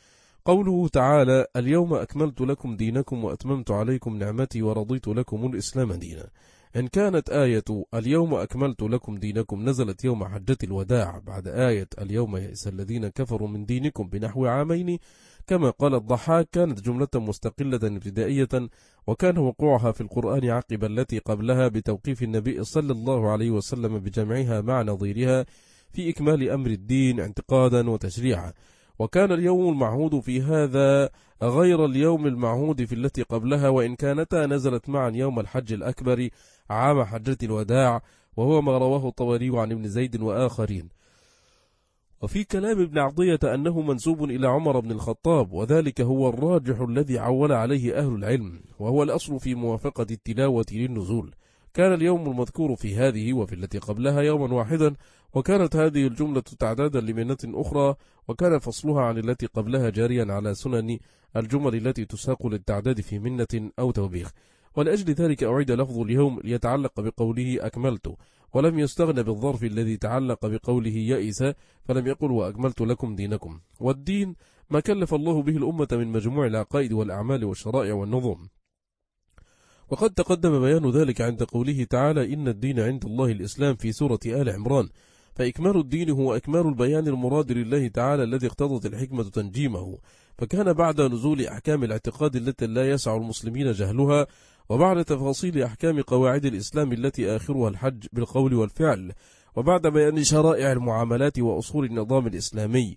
قوله تعالى اليوم أكملت لكم دينكم وأتممت عليكم نعمتي ورضيت لكم الإسلام دينا، إن كانت آية اليوم أكملت لكم دينكم نزلت يوم حجة الوداع بعد آية اليوم يئس الذين كفروا من دينكم بنحو عامين كما قال الضحاك، كانت جملة مستقلة ابتدائية، وكان وقوعها في القرآن عقب التي قبلها بتوقيف النبي صلى الله عليه وسلم بجمعها مع نظيرها في إكمال أمر الدين اعتقادا وتشريعا. وكان اليوم المعهود في هذا غير اليوم المعهود في التي قبلها، وإن كانتا نزلت معا يوم الحج الأكبر عام حجة الوداع، وهو ما رواه الطبري عن ابن زيد وآخرين. وفي كلام ابن عطية أنه منسوب إلى عمر بن الخطاب، وذلك هو الراجح الذي عول عليه أهل العلم، وهو الأصل في موافقة التلاوة للنزول. كان اليوم المذكور في هذه وفي التي قبلها يوما واحدا، وكانت هذه الجملة تعدادا لمنة أخرى، وكان فصلها عن التي قبلها جاريا على سنن الجمل التي تساق للتعداد في منة أو توبيخ. ولأجل ذلك أعيد لفظ اليوم ليتعلق بقوله أكملت، ولم يستغن بالظرف الذي تعلق بقوله يئس، فلم يقل وأكملت لكم دينكم. والدين ما كلف الله به الأمة من مجموع العقائد والأعمال والشرائع والنظم، وقد تقدم بيان ذلك عند قوله تعالى إن الدين عند الله الإسلام في سورة آل عمران. فإكمال الدين هو إكمال البيان المراد لله تعالى الذي اقتضت الحكمة تنجيمه، فكان بعد نزول أحكام الاعتقاد التي لا يسع المسلمين جهلها، وبعد تفاصيل أحكام قواعد الإسلام التي آخرها الحج بالقول والفعل، وبعد بيان شرائع المعاملات وأصول النظام الإسلامي،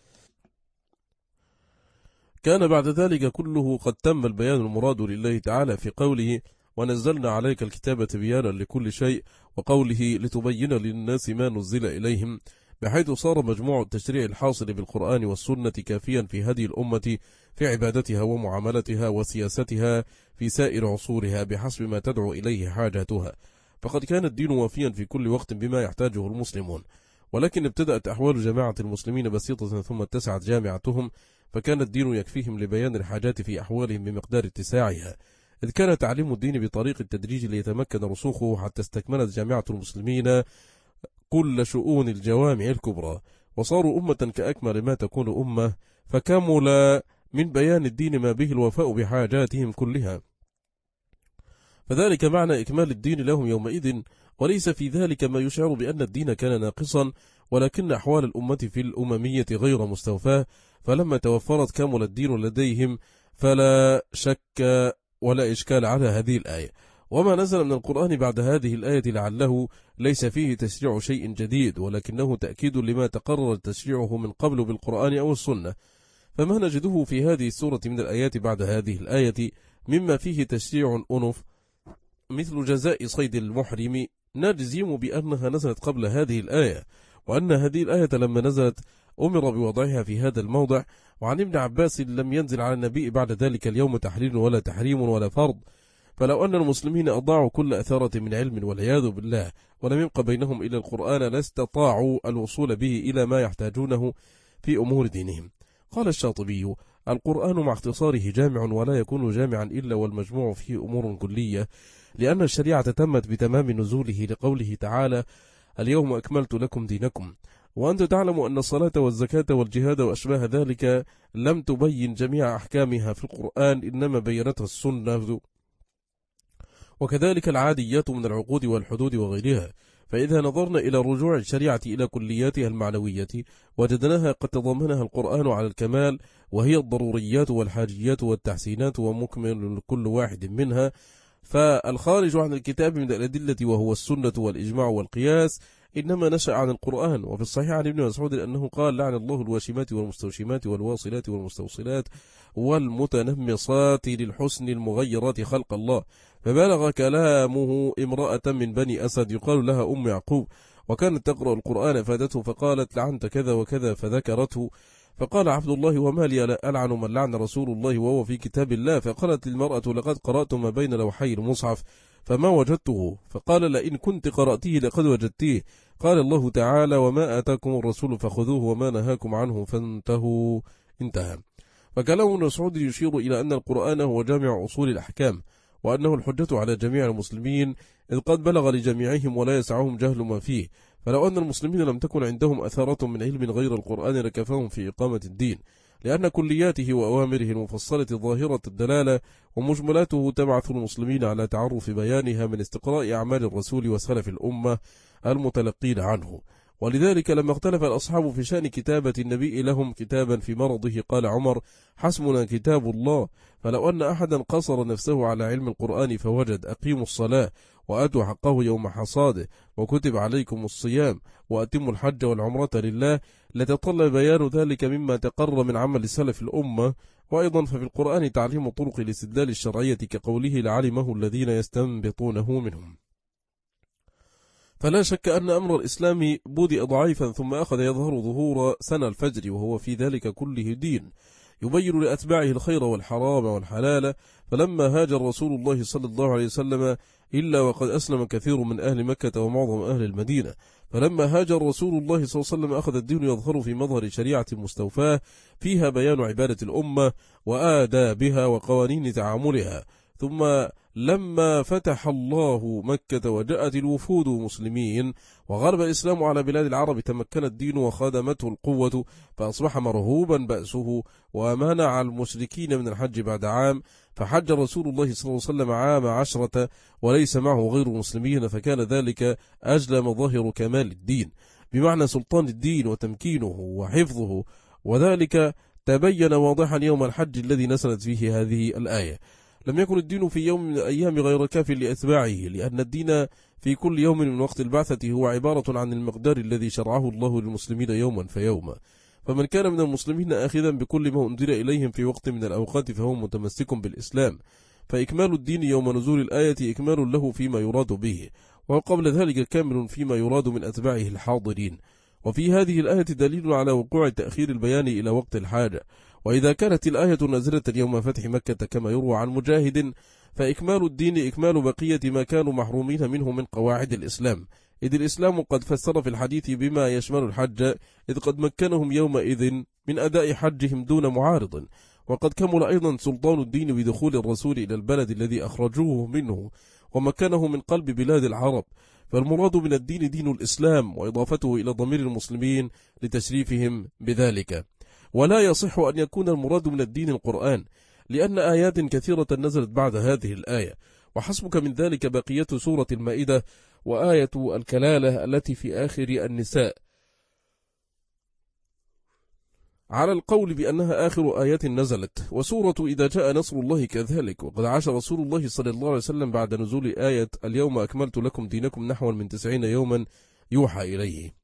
كان بعد ذلك كله قد تم البيان المراد لله تعالى في قوله ونزلنا عليك الكتاب تبيانا لكل شيء، وقوله لتبين للناس ما نزل إليهم، بحيث صار مجموع التشريع الحاصل بالقرآن والسنة كافيا في هذه الأمة في عبادتها ومعاملتها وسياستها في سائر عصورها بحسب ما تدعو إليه حاجاتها. فقد كان الدين وافيا في كل وقت بما يحتاجه المسلمون، ولكن ابتدأت أحوال جماعة المسلمين بسيطة ثم اتسعت جامعتهم، فكان الدين يكفيهم لبيان الحاجات في أحوالهم بمقدار اتساعها، إذ كان تعليم الدين بطريق التدريج ليتمكن رسوخه حتى استكملت جامعة المسلمين كل شؤون الجوامع الكبرى، وصاروا أمة كأكمل ما تكون أمة، فكمل من بيان الدين ما به الوفاء بحاجاتهم كلها. فذلك معنى إكمال الدين لهم يومئذ، وليس في ذلك ما يشعر بأن الدين كان ناقصا، ولكن أحوال الأمة في الأممية غير مستوفاة، فلما توفرت كامل الدين لديهم فلا شك ولا إشكال على هذه الآية. وما نزل من القرآن بعد هذه الآية لعله ليس فيه تشريع شيء جديد، ولكنه تأكيد لما تقرر تشريعه من قبل بالقرآن أو السنة. فما نجده في هذه السورة من الآيات بعد هذه الآية مما فيه تشريع أنف مثل جزاء صيد المحرم، نجزم بأنها نزلت قبل هذه الآية، وأن هذه الآية لما نزلت أمر بوضعها في هذا الموضع. وعن ابن عباس لم ينزل على النبي بعد ذلك اليوم تحليل ولا تحريم ولا فرض، فلو أن المسلمين أضاعوا كل أثارة من علم والعياذ بالله ولم يبق بينهم إلى القرآن لاستطاعوا الوصول به إلى ما يحتاجونه في أمور دينهم. قال الشاطبي القرآن مع اختصاره جامع، ولا يكون جامعا إلا والمجموع فيه أمور كلية، لأن الشريعة تمت بتمام نزوله لقوله تعالى اليوم أكملت لكم دينكم. وأنت تعلم أن الصلاة والزكاة والجهاد وأشباه ذلك لم تبين جميع أحكامها في القرآن، إنما بينتها السنة، وكذلك العاديات من العقود والحدود وغيرها. فإذا نظرنا إلى رجوع الشريعة إلى كلياتها المعنوية وجدناها قد تضمنها القرآن على الكمال، وهي الضروريات والحاجيات والتحسينات ومكمل لكل واحد منها. فالخارج عن الكتاب من الأدلة وهو السنة والإجماع والقياس إنما نشأ عن القرآن. وفي الصحيح عن ابن مسعود أنه قال لعن الله الواشمات والمستوشمات والواصلات والمستوصلات والمتنمصات للحسن المغيرات خلق الله. فبلغ كلامه امرأة من بني أسد يقال لها أم يعقوب، وكانت تقرأ القرآن فادته فقالت لعنت كذا وكذا فذكرته، فقال عبد الله وما لي ألعن من لعن رسول الله وهو في كتاب الله؟ فقالت المرأة لقد قرأت ما بين لوحي المصحف فما وجدته، فقال لئن كنت قرأتيه لقد وجدتيه. قال الله تعالى وما آتاكم الرسول فخذوه وما نهاكم عنه فانتهوا. انتهى. فكلام ابن مسعود يشير إلى أن القرآن هو جامع أصول الأحكام، وأنه الحجة على جميع المسلمين، إذ قد بلغ لجميعهم ولا يسعهم جهل ما فيه. فلو أن المسلمين لم تكن عندهم أثارة من علم غير القرآن لكفاهم في إقامة الدين، لأن كلياته وأوامره المفصلة ظاهرة الدلالة ومجملاته تبعث المسلمين على تعرف بيانها من استقراء أعمال الرسول وسلف الأمة المتلقين عنه. ولذلك لما اختلف الأصحاب في شأن كتابة النبي لهم كتابا في مرضه قال عمر: حسبنا كتاب الله. فلو أن أحدا قصر نفسه على علم القرآن فوجد: أقيموا الصلاة وآتوا حقه يوم حصاده وكتب عليكم الصيام وأتموا الحج والعمرة لله، لتطلب بيان ذلك مما تقرر من عمل سلف الأمة. وأيضا ففي القرآن تعليم طرق الاستدلال الشرعية كقوله: لعلمه الذين يستنبطونه منهم. فلا شك أن أمر الإسلام بدأ ضعيفا ثم أخذ يظهر ظهور سنة الفجر، وهو في ذلك كله دين يبين لأتباعه الخير والحرام والحلال. فلما هاجر رسول الله صلى الله عليه وسلم إلا وقد أسلم كثير من أهل مكة ومعظم أهل المدينة، فلما هاجر رسول الله صلى الله عليه وسلم أخذ الدين يظهر في مظهر شريعة مستوفاة فيها بيان عبادة الأمة وآدابها وقوانين تعاملها. ثم لما فتح الله مكة وجاءت الوفود مسلمين وغلب الإسلام على بلاد العرب تمكن الدين وخدمته القوة، فأصبح مرهوبا بأسه ومنع المشركين من الحج بعد عام، فحج رسول الله صلى الله عليه وسلم عام عشرة وليس معه غير المسلمين، فكان ذلك أجل مظاهر كمال الدين بمعنى سلطان الدين وتمكينه وحفظه. وذلك تبين واضحا يوم الحج الذي نزلت فيه هذه الآية: لم يكن الدين في يوم من الأيام غير كاف لأتباعه، لأن الدين في كل يوم من وقت البعثة هو عبارة عن المقدار الذي شرعه الله للمسلمين يوما فيوما. فمن كان من المسلمين آخذا بكل ما أنزل إليهم في وقت من الأوقات فهو متمسك بالإسلام، فإكمال الدين يوم نزول الآية إكمال له فيما يراد به، وقبل ذلك كامل فيما يراد من أتباعه الحاضرين. وفي هذه الآية دليل على وقوع تأخير البيان إلى وقت الحاجة. وإذا كانت الآية نازلة يوم فتح مكة كما يروى عن مجاهد، فإكمال الدين إكمال بقية ما كانوا محرومين منه من قواعد الإسلام، إذ الإسلام قد فسر في الحديث بما يشمل الحج، إذ قد مكنهم يومئذ من أداء حجهم دون معارض. وقد كمل أيضا سلطان الدين بدخول الرسول إلى البلد الذي أخرجوه منه ومكنه من قلب بلاد العرب. فالمراد من الدين دين الإسلام وإضافته إلى ضمير المسلمين لتشريفهم بذلك. ولا يصح أن يكون المراد من الدين القرآن، لأن آيات كثيرة نزلت بعد هذه الآية، وحسبك من ذلك بقية سورة المائدة وآية الكلالة التي في آخر النساء، على القول بأنها آخر آيات نزلت. وسورة إذا جاء نصر الله كذلك. وقد عاش رسول الله صلى الله عليه وسلم بعد نزول آية اليوم أكملت لكم دينكم نحو من تسعين يوما يوحى إليه.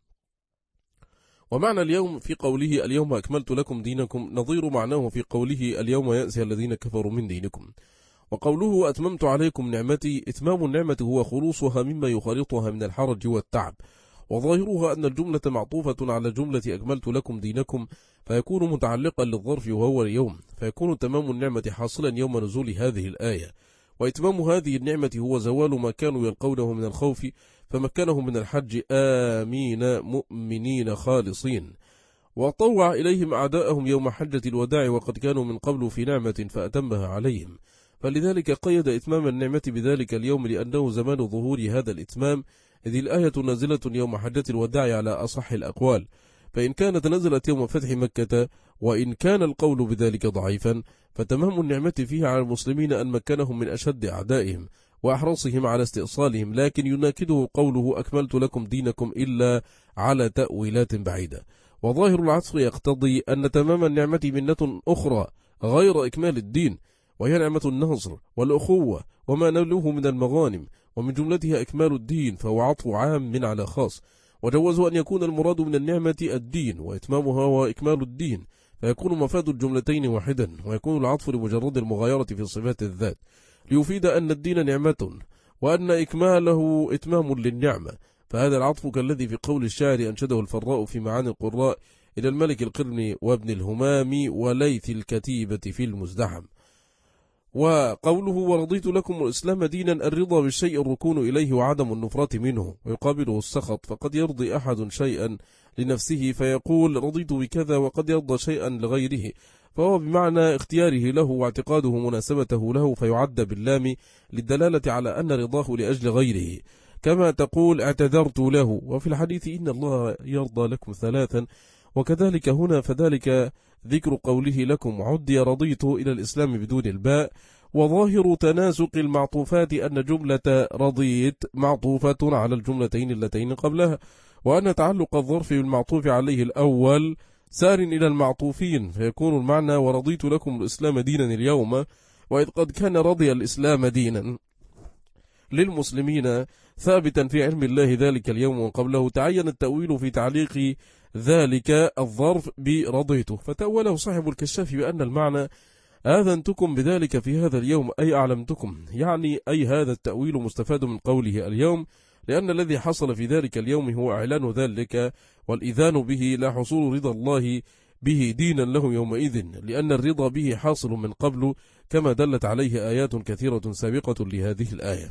ومعنى اليوم في قوله اليوم أكملت لكم دينكم نظير معناه في قوله اليوم يأسي الذين كفروا من دينكم. وقوله أتممت عليكم نعمتي، إتمام النعمة هو خلوصها مما يخالطها من الحرج والتعب، وظاهرها أن الجملة معطوفة على جملة أكملت لكم دينكم، فيكون متعلقا للظرف وهو اليوم، فيكون تمام النعمة حاصلا يوم نزول هذه الآية. وإتمام هذه النعمة هو زوال ما كانوا يلقونه من الخوف، فمكنهم من الحج آمين مؤمنين خالصين، وطوع إليهم أعداءهم يوم حجة الوداع وقد كانوا من قبل في نعمة فأتمها عليهم. فلذلك قيد إتمام النعمة بذلك اليوم لأنه زمان ظهور هذا الإتمام، إذ الآية نازلة يوم حجة الوداع على أصح الأقوال، فإن كانت نزلت يوم فتح مكة وإن كان القول بذلك ضعيفا، فتمام النعمة فيها على المسلمين أن مكنهم من أشد أعدائهم وأحرصهم على استئصالهم، لكن يناكده قوله أكملت لكم دينكم إلا على تأويلات بعيدة. وظاهر العطف يقتضي أن تمام النعمة منة أخرى غير إكمال الدين، وهي نعمة النصر والأخوة وما نلوه من المغانم، ومن جملتها إكمال الدين، فهو عطف عام من على خاص. وجوزوا أن يكون المراد من النعمة الدين وإتمامها وإكمال الدين، فيكون مفاد الجملتين واحدا، ويكون العطف لمجرد المغايرة في صفات الذات ليفيد أن الدين نعمة وأن إكماله إتمام للنعمة. فهذا العطف كالذي في قول الشاعر أنشده الفراء في معاني القراء إلى الملك القرن وابن الهمام وليث الكتيبة في المزدحم. وقوله ورضيت لكم الإسلام دينا، الرضا بالشيء الركون إليه وعدم النفرة منه، ويقابله السخط، فقد يرضي أحد شيئا لنفسه فيقول رضيت بكذا، وقد يرضى شيئا لغيره، فهو بمعنى اختياره له واعتقاده مناسبته له، فيعد باللام للدلالة على أن رضاه لأجل غيره، كما تقول اعتذرت له. وفي الحديث إن الله يرضى لكم ثلاثا، وكذلك هنا فذلك ذكر قوله لكم عدي رضيت إلى الإسلام بدون الباء. وظاهر تناسق المعطوفات أن جملة رضيت معطوفة على الجملتين اللتين قبلها، وأن تعلق الظرف بالمعطوف عليه الأول سار إلى المعطوفين، فيكون المعنى ورضيت لكم الإسلام دينا اليوم، وإذ قد كان رضي الإسلام دينا للمسلمين ثابتا في علم الله ذلك اليوم وقبله، تعين التأويل في تعليق ذلك الظرف برضيته، فتأوله صاحب الكشاف بأن المعنى آذنتكم بذلك في هذا اليوم أي أعلمتكم، يعني أي هذا التأويل مستفاد من قوله اليوم، لأن الذي حصل في ذلك اليوم هو إعلان ذلك والإذان به، لا حصول رضا الله به دينا له يومئذ، لأن الرضا به حاصل من قبل كما دلت عليه آيات كثيرة سابقة لهذه الآية.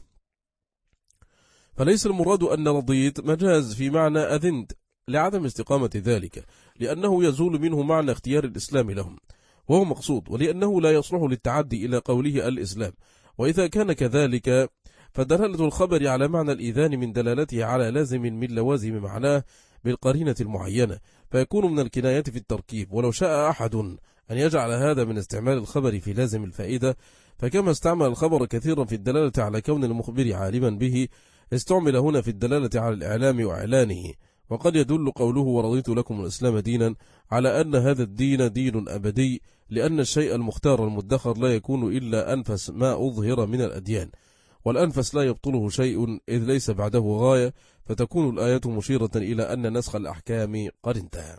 فليس المراد أن رضيت مجاز في معنى أذنت لعدم استقامة ذلك، لأنه يزول منه معنى اختيار الإسلام لهم، وهو مقصود، ولأنه لا يصلح للتعدي إلى قوله الإسلام. وإذا كان كذلك فدلالة الخبر على معنى الإذان من دلالته على لازم من لوازم معناه بالقرينة المعينة، فيكون من الكنايات في التركيب. ولو شاء أحد أن يجعل هذا من استعمال الخبر في لازم الفائدة، فكما استعمل الخبر كثيرا في الدلالة على كون المخبر عالما به، استعمل هنا في الدلالة على الإعلام وإعلانه. وقد يدل قوله ورضيت لكم الإسلام دينا على أن هذا الدين دين أبدي، لأن الشيء المختار المدخر لا يكون إلا أنفس ما أظهر من الأديان، والأنفس لا يبطله شيء إذ ليس بعده غاية، فتكون الآية مشيرة إلى أن نسخ الأحكام قد انتهى.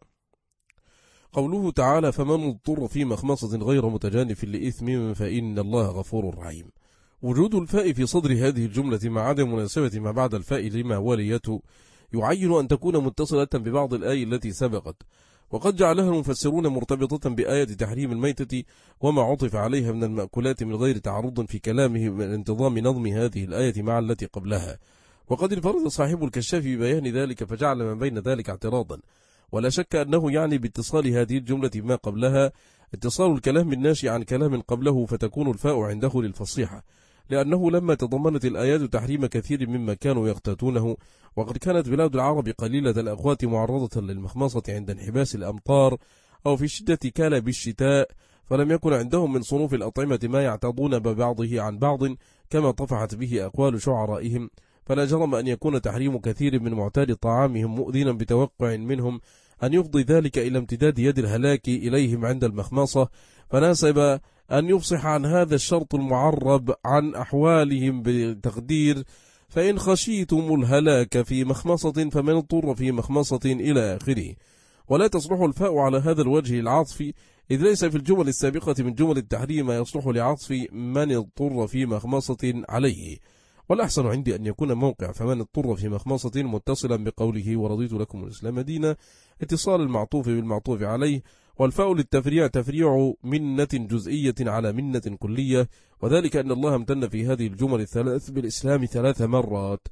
قوله تعالى فمن اضطر في مخمصة غير متجانف لإثم فإن الله غفور رحيم. وجود الفاء في صدر هذه الجملة مع عدم مناسبة ما بعد الفاء لما وليته يعين أن تكون متصلة ببعض الآية التي سبقت، وقد جعلها المفسرون مرتبطة بآية تحريم الميتة وما عطف عليها من المأكولات من غير تعرض في كلامه من انتظام نظم هذه الآية مع التي قبلها. وقد انفرد صاحب الكشاف ببيان ذلك فجعل من بين ذلك اعتراضا، ولا شك أنه يعني باتصال هذه الجملة بما قبلها اتصال الكلام الناشئ عن كلام قبله، فتكون الفاء عنده للفصيحة، لأنه لما تضمنت الآيات تحريم كثير مما كانوا يقتاتونه، وقد كانت بلاد العرب قليلة الأقوات معرضة للمخمصة عند انحباس الأمطار أو في شدة كالب الشتاء، فلم يكن عندهم من صنوف الأطعمة ما يعتاضون ببعضه عن بعض كما طفحت به أقوال شعرائهم، فلا جرم أن يكون تحريم كثير من معتاد طعامهم مؤذنا بتوقع منهم أن يفضي ذلك إلى امتداد يد الهلاك إليهم عند المخمصة، فناسب أن يفصح عن هذا الشرط المعرب عن أحوالهم بتقدير فإن خشيتم الهلاك في مخمصة فمن اضطر في مخمصة إلى آخره. ولا تصلح الفاء على هذا الوجه العطف، إذ ليس في الجمل السابقة من جمل التحريم ما يصلح لعطف من اضطر في مخمصة عليه، والأحسن عندي أن يكون موقع فمن اضطر في مخمصة متصلا بقوله ورضيت لكم الإسلام دينا، اتصال المعطوف بالمعطوف عليه، والفاء للتفريع تفريع منة جزئية على منة كلية، وذلك أن الله امتن في هذه الجمل الثلاث بالإسلام ثلاث مرات،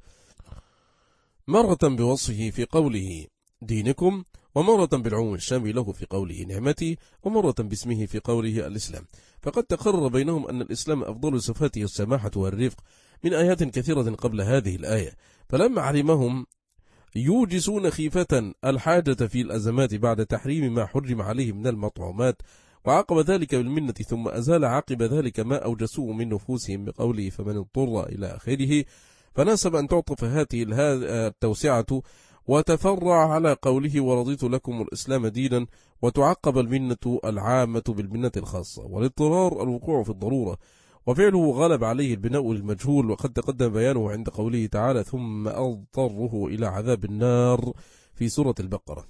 مرة بوصفه في قوله دينكم، ومرة بالعموم الشامل له في قوله نعمتي، ومرة باسمه في قوله الإسلام. فقد تقرر بينهم أن الإسلام أفضل صفاته السماحة والرفق من آيات كثيرة قبل هذه الآية، فلما علمهم يوجسون خيفة الحاجة في الأزمات بعد تحريم ما حرم عليه من المطعومات، وعقب ذلك بالمنة، ثم أزال عقب ذلك ما أوجسوه من نفوسهم بقوله فمن اضطر إلى آخره، فناسب أن تعطف هذه التوسعة وتفرع على قوله ورضيت لكم الإسلام دينا، وتعقب المنة العامة بالمنة الخاصة، والاضطرار الوقوع في الضرورة، وفعله غلب عليه البناء المجهول، وقد تقدم بيانه عند قوله تعالى ثم أضطره إلى عذاب النار في سورة البقرة.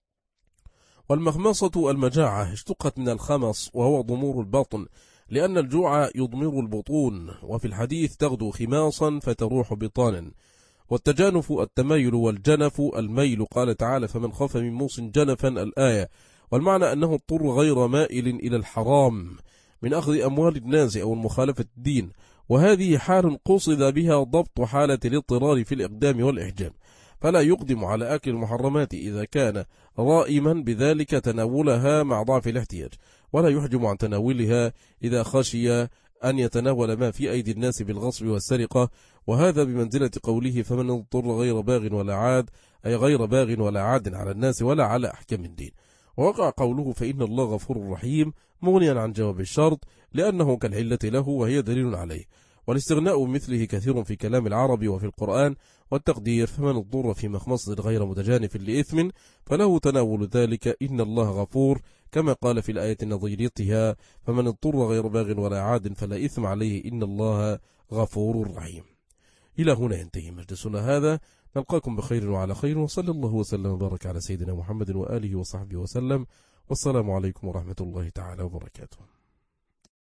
والمخمصة المجاعة اشتقت من الخمص وهو ضمور البطن، لأن الجوع يضمر البطون، وفي الحديث تغدو خماصا فتروح بطانا. والتجانف التمايل والجنف الميل، قال تعالى فمن خاف من موص جنفا الآية، والمعنى أنه اضطر غير مائل إلى الحرام من أخذ أموال الناس أو المخالفة الدين، وهذه حال قصد بها ضبط حالة الاضطرار في الإقدام والإحجام، فلا يقدم على أكل المحرمات إذا كان رائما بذلك تناولها مع ضعف الاحتياج، ولا يحجم عن تناولها إذا خشي أن يتناول ما في أيدي الناس بالغصب والسرقة، وهذا بمنزلة قوله فمن اضطر غير باغ ولا عاد، أي غير باغ ولا عاد على الناس ولا على أحكام الدين. ووقع قوله فإن الله غفور رحيم مغنيا عن جواب الشرط لأنه كالعلة له وهي دليل عليه، والاستغناء بمثله كثير في كلام العرب وفي القرآن، والتقدير فمن اضطر في مخمصة غير متجانف لإثم فله تناول ذلك إن الله غفور، كما قال في الآية نظيرتها فمن اضطر غير باغ ولا عاد فلا إثم عليه إن الله غفور رحيم. إلى هنا ينتهي مجلسنا هذا، نلقاكم بخير وعلى خير، وصلى الله وسلم وبارك على سيدنا محمد وآله وصحبه وسلم، والسلام عليكم ورحمة الله تعالى وبركاته.